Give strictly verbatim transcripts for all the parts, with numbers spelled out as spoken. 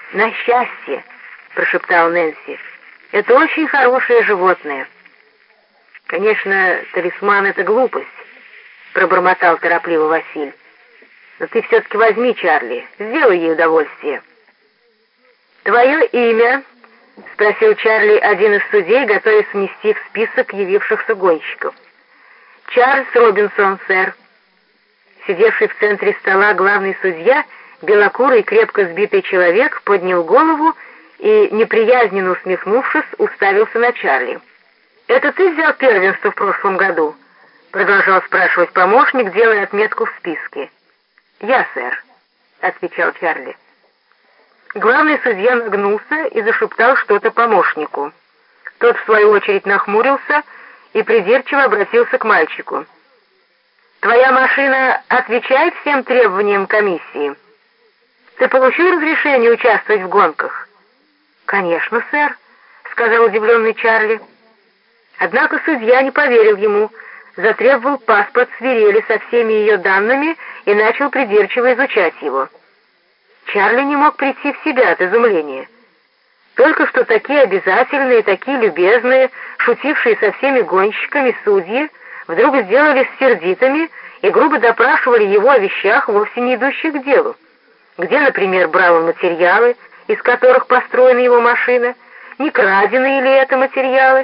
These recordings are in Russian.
«На счастье», — прошептал Нэнси. «Это очень хорошее животное». «Конечно, талисман — это глупость», — пробормотал торопливо Василь. «Но ты все-таки возьми Чарли, сделай ей удовольствие». «Твое имя?» — спросил Чарли один из судей, готовясь внести в список явившихся гонщиков. «Чарльз Робинсон, сэр». Сидевший в центре стола главный судья, белокурый, крепко сбитый человек, поднял голову и, неприязненно усмехнувшись, уставился на Чарли. «Это ты взял первенство в прошлом году?» — продолжал спрашивать помощник, делая отметку в списке. «Я, сэр», — отвечал Чарли. Главный судья нагнулся и зашептал что-то помощнику. Тот, в свою очередь, нахмурился и придирчиво обратился к мальчику. «Твоя машина отвечает всем требованиям комиссии? Ты получил разрешение участвовать в гонках?» «Конечно, сэр», — сказал удивленный Чарли. Однако судья не поверил ему, затребовал паспорт свирели со всеми ее данными и начал придирчиво изучать его. Чарли не мог прийти в себя от изумления. Только что такие обязательные, такие любезные, шутившие со всеми гонщиками судьи, вдруг сделались сердитыми и грубо допрашивали его о вещах, вовсе не идущих к делу. Где, например, брал он материалы, из которых построена его машина, не краденые ли это материалы?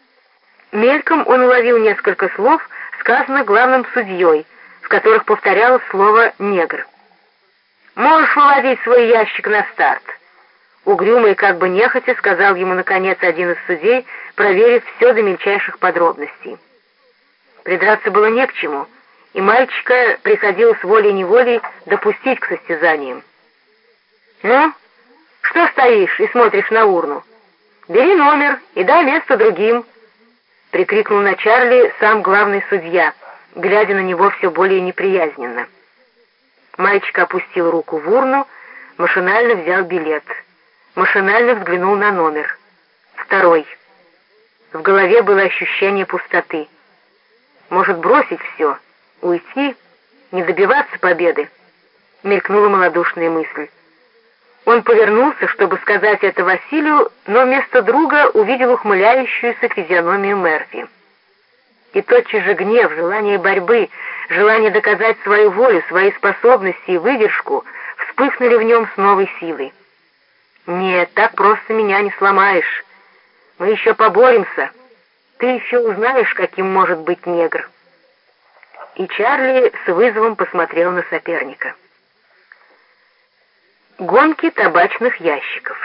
Мельком он уловил несколько слов, сказанных главным судьей, в которых повторялось слово «негр». «Можешь выводить свой ящик на старт», — угрюмо и как бы нехотя сказал ему, наконец, один из судей, проверив все до мельчайших подробностей. Придраться было не к чему, и мальчика приходилось волей-неволей допустить к состязаниям. «Ну, что стоишь и смотришь на урну? Бери номер и дай место другим», — прикрикнул на Чарли сам главный судья, глядя на него все более неприязненно. Мальчик опустил руку в урну, машинально взял билет, машинально взглянул на номер. Второй. В голове было ощущение пустоты. Может, бросить все, уйти, не добиваться победы? Мелькнула малодушная мысль. Он повернулся, чтобы сказать это Василию, но вместо друга увидел ухмыляющуюся физиономию Мерфи. И тотчас же гнев, желание борьбы, желание доказать свою волю, свои способности и выдержку вспыхнули в нем с новой силой. «Нет, так просто меня не сломаешь. Мы еще поборемся. Ты еще узнаешь, каким может быть негр». И Чарли с вызовом посмотрел на соперника. Гонки табачных ящиков.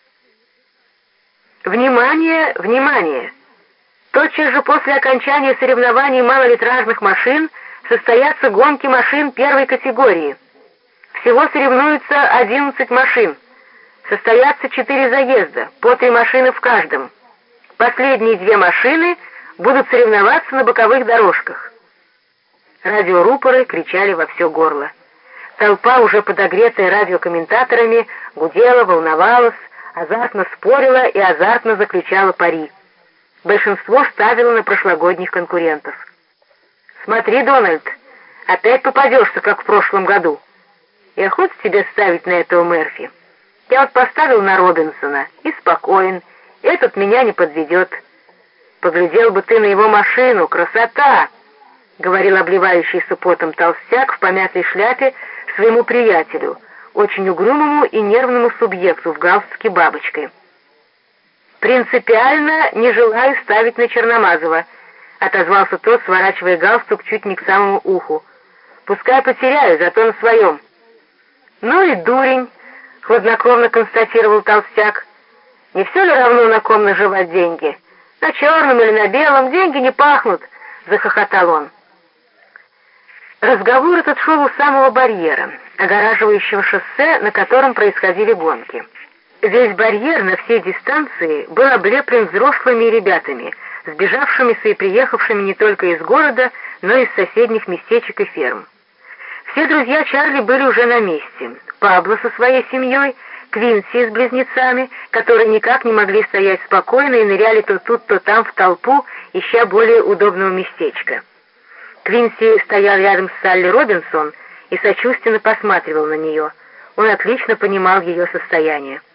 «Внимание, внимание! Тотчас же после окончания соревнований малолитражных машин состоятся гонки машин первой категории. Всего соревнуются одиннадцать машин. Состоятся четыре заезда, по три машины в каждом. Последние две машины будут соревноваться на боковых дорожках». Радиорупоры кричали во все горло. Толпа, уже подогретая радиокомментаторами, гудела, волновалась, азартно спорила и азартно заключала пари. Большинство ставило на прошлогодних конкурентов. «Смотри, Дональд, опять попадешься, как в прошлом году. И охота тебе ставить на этого Мерфи. Я вот поставил на Робинсона и спокоен, этот меня не подведет. Поглядел бы ты на его машину, красота!» — говорил обливающийся потом толстяк в помятой шляпе своему приятелю, очень угрюмому и нервному субъекту в галстуке бабочкой. «Принципиально не желаю ставить на Черномазова», — отозвался тот, сворачивая галстук чуть не к самому уху. «Пускай потеряю, зато на своем». «Ну и дурень», — хладнокровно констатировал толстяк. «Не все ли равно, на ком наживать деньги? На черном или на белом деньги не пахнут», — захохотал он. Разговор этот шел у самого барьера, огораживающего шоссе, на котором происходили гонки. Весь барьер на всей дистанции был облеплен взрослыми ребятами, сбежавшимися и приехавшими не только из города, но и из соседних местечек и ферм. Все друзья Чарли были уже на месте. Пабло со своей семьей, Квинси с близнецами, которые никак не могли стоять спокойно и ныряли то тут, то там в толпу, ища более удобного местечка. Квинси стоял рядом с Салли Робинсон и сочувственно посматривал на нее. Он отлично понимал ее состояние.